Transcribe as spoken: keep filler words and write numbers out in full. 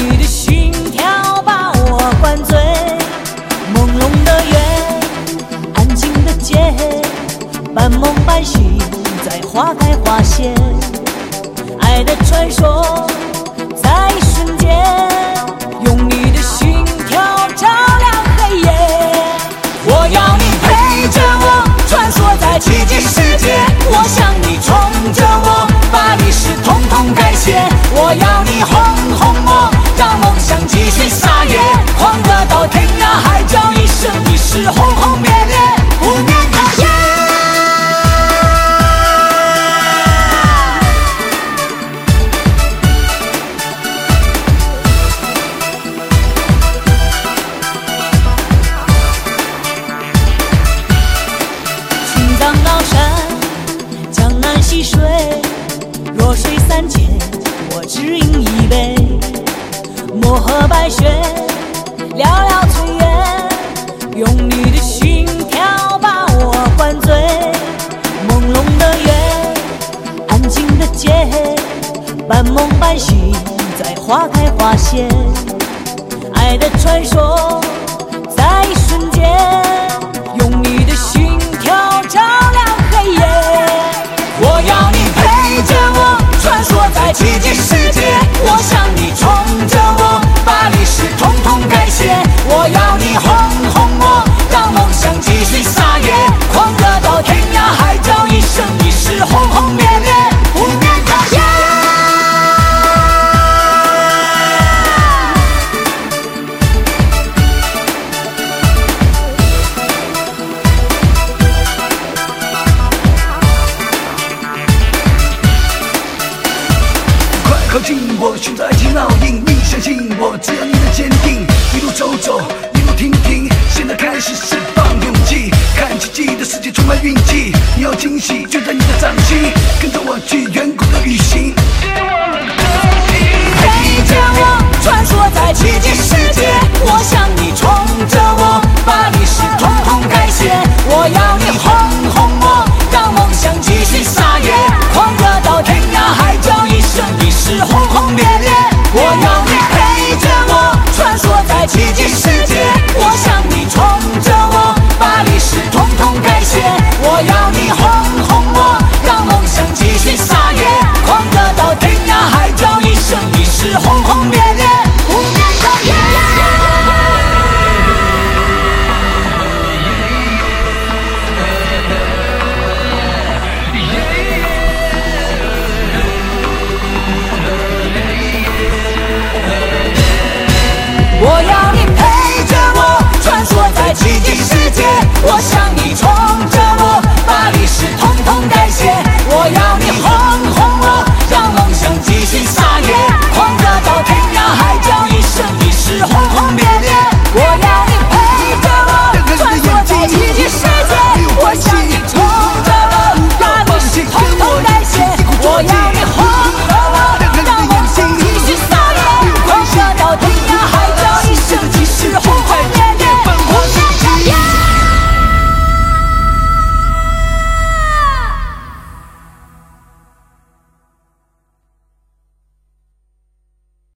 你的心跳把我灌醉，朦胧的月，安静的街，半梦半醒，在花开花谢，爱的传说在一瞬间，用你的心跳照亮黑夜。我要你陪着我穿梭在奇迹世界，我想你宠着我，把历史统统改写。我要你哄哄我，让梦想继续撒野，狂热到天涯海角，一生一世轰轰烈烈，不眠的夜。青藏高山，江南溪水，弱水三千，我只饮一杯。漠河白雪，寥寥炊烟，用你的心跳把我灌醉。朦胧的月，安静的街，半梦半醒，在花开花谢，爱的传说在一瞬间，用你的心跳照亮黑夜。我要你陪着我穿梭在奇迹世界，我想你宠着我，把历史统统改写。我要你哄哄我，让梦想继续撒野，狂热到天涯海角，一生一世轰轰烈烈，不眠的夜。 靠近我，寻找爱情烙印。你相信我，只要你的坚定。一路走走，一路停停，现在开始释放勇气。看奇迹的世界充满运气，你要惊喜就在你的掌心。跟着我去远古的旅行， 陪着我穿梭在奇迹世界，我想你宠着我，把历史统统改写。我要你哄哄我，让梦想继续撒野，狂热到天涯海角，一生一世轰轰烈烈。我要你陪着我穿梭在奇迹世界，我想你宠着我，把历史统统改写。我要你哄哄我，让梦想继续撒野，狂热到天涯海角，一生一世轰轰烈烈，不眠的夜。我要